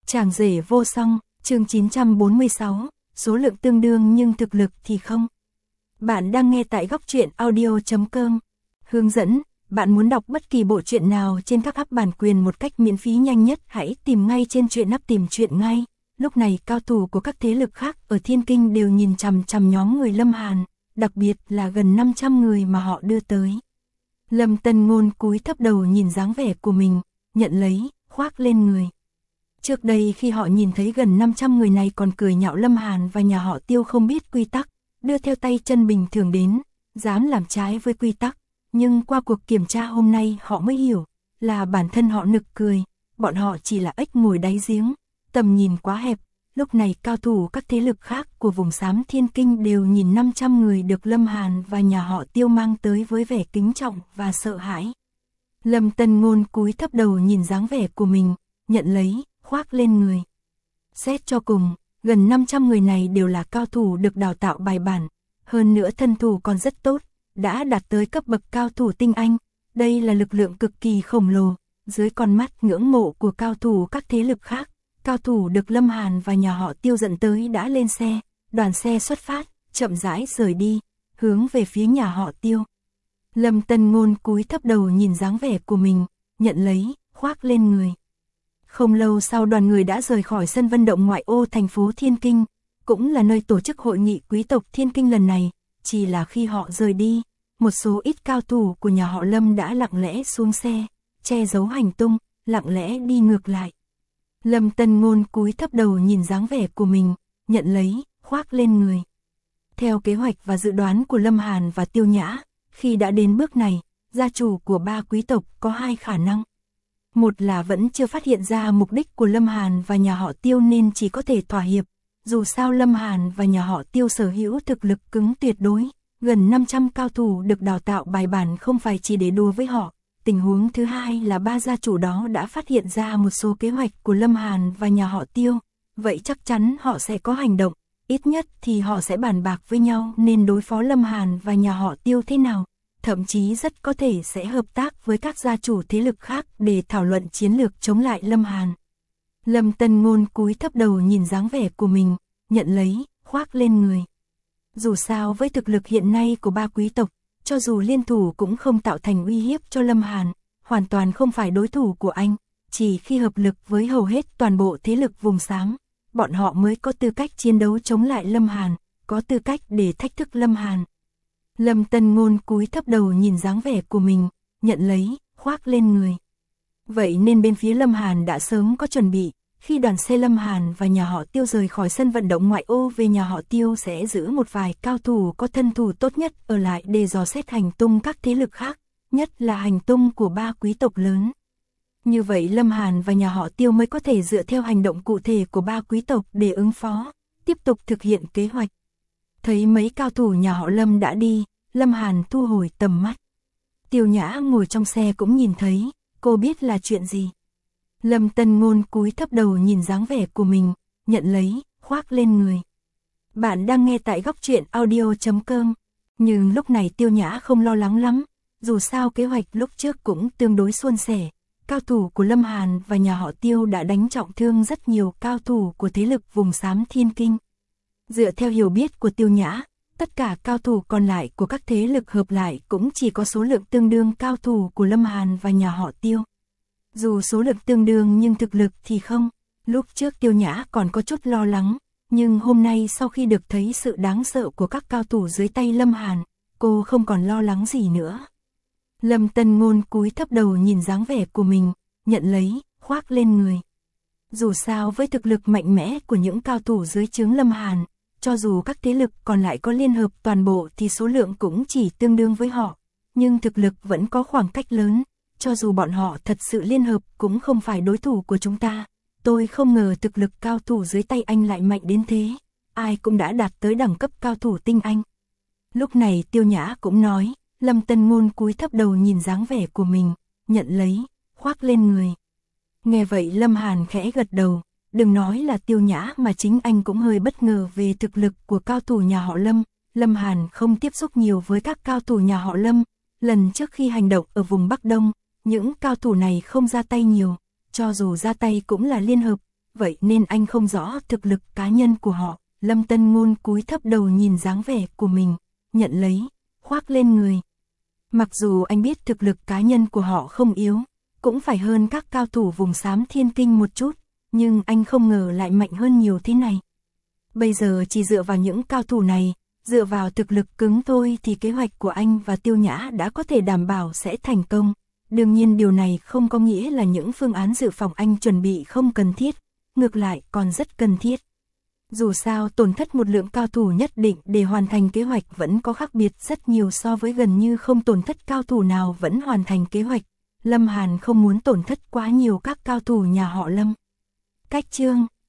Chàng rể vô song, chương 946, số lượng tương đương nhưng thực lực thì không. Bạn đang nghe tại góc truyện audio.com. Hướng dẫn, bạn muốn đọc bất kỳ bộ truyện nào trên các app bản quyền một cách miễn phí nhanh nhất, hãy tìm ngay trên truyện app tìm truyện ngay. Lúc này cao thủ của các thế lực khác ở Thiên Kinh đều nhìn chằm chằm nhóm người Lâm Hàn, đặc biệt là gần 500 người mà họ đưa tới. Lâm Tân Ngôn cúi thấp đầu nhìn dáng vẻ của mình, nhận lấy, khoác lên người. Trước đây khi họ nhìn thấy gần 500 người này còn cười nhạo Lâm Hàn và nhà họ Tiêu không biết quy tắc, đưa theo tay chân bình thường đến, dám làm trái với quy tắc. Nhưng qua cuộc kiểm tra hôm nay họ mới hiểu, là bản thân họ nực cười, bọn họ chỉ là ếch ngồi đáy giếng, tầm nhìn quá hẹp. Lúc này cao thủ các thế lực khác của vùng xám Thiên Kinh đều nhìn 500 người được Lâm Hàn và nhà họ Tiêu mang tới với vẻ kính trọng và sợ hãi. Lâm Tân Ngôn cúi thấp đầu nhìn dáng vẻ của mình, nhận lấy, khoác lên người. Xét cho cùng, gần 500 người này đều là cao thủ được đào tạo bài bản, hơn nữa thân thủ còn rất tốt, đã đạt tới cấp bậc cao thủ tinh anh. Đây là lực lượng cực kỳ khổng lồ, dưới con mắt ngưỡng mộ của cao thủ các thế lực khác. Cao thủ được Lâm Hàn và nhà họ Tiêu dẫn tới đã lên xe, đoàn xe xuất phát, chậm rãi rời đi, hướng về phía nhà họ Tiêu. Lâm Tân Ngôn cúi thấp đầu nhìn dáng vẻ của mình, nhận lấy, khoác lên người. Không lâu sau đoàn người đã rời khỏi sân vận động ngoại ô thành phố Thiên Kinh, cũng là nơi tổ chức hội nghị quý tộc Thiên Kinh lần này. Chỉ là khi họ rời đi, một số ít cao thủ của nhà họ Lâm đã lặng lẽ xuống xe, che giấu hành tung, lặng lẽ đi ngược lại. Lâm Tân Ngôn cúi thấp đầu nhìn dáng vẻ của mình, nhận lấy, khoác lên người. Theo kế hoạch và dự đoán của Lâm Hàn và Tiêu Nhã, khi đã đến bước này, gia chủ của ba quý tộc có hai khả năng. Một là vẫn chưa phát hiện ra mục đích của Lâm Hàn và nhà họ Tiêu nên chỉ có thể thỏa hiệp. Dù sao Lâm Hàn và nhà họ Tiêu sở hữu thực lực cứng tuyệt đối, gần 500 cao thủ được đào tạo bài bản không phải chỉ để đùa với họ. Tình huống thứ hai là ba gia chủ đó đã phát hiện ra một số kế hoạch của Lâm Hàn và nhà họ Tiêu, vậy chắc chắn họ sẽ có hành động, ít nhất thì họ sẽ bàn bạc với nhau nên đối phó Lâm Hàn và nhà họ Tiêu thế nào, thậm chí rất có thể sẽ hợp tác với các gia chủ thế lực khác để thảo luận chiến lược chống lại Lâm Hàn. Lâm Tân Ngôn cúi thấp đầu nhìn dáng vẻ của mình, nhận lấy, khoác lên người. Dù sao với thực lực hiện nay của ba quý tộc, cho dù liên thủ cũng không tạo thành uy hiếp cho Lâm Hàn, hoàn toàn không phải đối thủ của anh, chỉ khi hợp lực với hầu hết toàn bộ thế lực vùng xám, bọn họ mới có tư cách chiến đấu chống lại Lâm Hàn, có tư cách để thách thức Lâm Hàn. Lâm Tân Ngôn cúi thấp đầu nhìn dáng vẻ của mình, nhận lấy, khoác lên người. Vậy nên bên phía Lâm Hàn đã sớm có chuẩn bị, khi đoàn xe Lâm Hàn và nhà họ Tiêu rời khỏi sân vận động ngoại ô về nhà họ Tiêu sẽ giữ một vài cao thủ có thân thủ tốt nhất ở lại để dò xét hành tung các thế lực khác, nhất là hành tung của ba quý tộc lớn. Như vậy Lâm Hàn và nhà họ Tiêu mới có thể dựa theo hành động cụ thể của ba quý tộc để ứng phó, tiếp tục thực hiện kế hoạch. Thấy mấy cao thủ nhà họ Lâm đã đi, Lâm Hàn thu hồi tầm mắt. Tiêu Nhã ngồi trong xe cũng nhìn thấy, cô biết là chuyện gì. Lâm Tân Ngôn cúi thấp đầu nhìn dáng vẻ của mình, nhận lấy, khoác lên người. Bạn đang nghe tại góc truyện audio.com. Nhưng lúc này Tiêu Nhã không lo lắng lắm, dù sao kế hoạch lúc trước cũng tương đối suôn sẻ. Cao thủ của Lâm Hàn và nhà họ Tiêu đã đánh trọng thương rất nhiều cao thủ của thế lực vùng xám Thiên Kinh. Dựa theo hiểu biết của Tiêu Nhã, tất cả cao thủ còn lại của các thế lực hợp lại cũng chỉ có số lượng tương đương cao thủ của Lâm Hàn và nhà họ Tiêu. Dù số lượng tương đương nhưng thực lực thì không. Lúc trước Tiêu Nhã còn có chút lo lắng, nhưng hôm nay sau khi được thấy sự đáng sợ của các cao thủ dưới tay Lâm Hàn, cô không còn lo lắng gì nữa. Lâm Tân Ngôn cúi thấp đầu nhìn dáng vẻ của mình, nhận lấy, khoác lên người. Dù sao với thực lực mạnh mẽ của những cao thủ dưới trướng Lâm Hàn, cho dù các thế lực còn lại có liên hợp toàn bộ thì số lượng cũng chỉ tương đương với họ, nhưng thực lực vẫn có khoảng cách lớn. Cho dù bọn họ thật sự liên hợp cũng không phải đối thủ của chúng ta. Tôi không ngờ thực lực cao thủ dưới tay anh lại mạnh đến thế. Ai cũng đã đạt tới đẳng cấp cao thủ tinh anh. Lúc này Tiêu Nhã cũng nói, Lâm Tân Ngôn cúi thấp đầu nhìn dáng vẻ của mình, nhận lấy, khoác lên người. Nghe vậy Lâm Hàn khẽ gật đầu, đừng nói là Tiêu Nhã mà chính anh cũng hơi bất ngờ về thực lực của cao thủ nhà họ Lâm. Lâm Hàn không tiếp xúc nhiều với các cao thủ nhà họ Lâm. Lần trước khi hành động ở vùng Bắc Đông, những cao thủ này không ra tay nhiều, cho dù ra tay cũng là liên hợp, vậy nên anh không rõ thực lực cá nhân của họ. Lâm Tân Ngôn cúi thấp đầu nhìn dáng vẻ của mình, nhận lấy, khoác lên người. Mặc dù anh biết thực lực cá nhân của họ không yếu, cũng phải hơn các cao thủ vùng xám thiên kinh một chút, nhưng anh không ngờ lại mạnh hơn nhiều thế này. Bây giờ chỉ dựa vào những cao thủ này, dựa vào thực lực cứng thôi thì kế hoạch của anh và Tiêu Nhã đã có thể đảm bảo sẽ thành công. Đương nhiên điều này không có nghĩa là những phương án dự phòng anh chuẩn bị không cần thiết, ngược lại còn rất cần thiết. Dù sao tổn thất một lượng cao thủ nhất định để hoàn thành kế hoạch vẫn có khác biệt rất nhiều so với gần như không tổn thất cao thủ nào vẫn hoàn thành kế hoạch. Lâm Hàn không muốn tổn thất quá nhiều các cao thủ nhà họ Lâm. Cách chương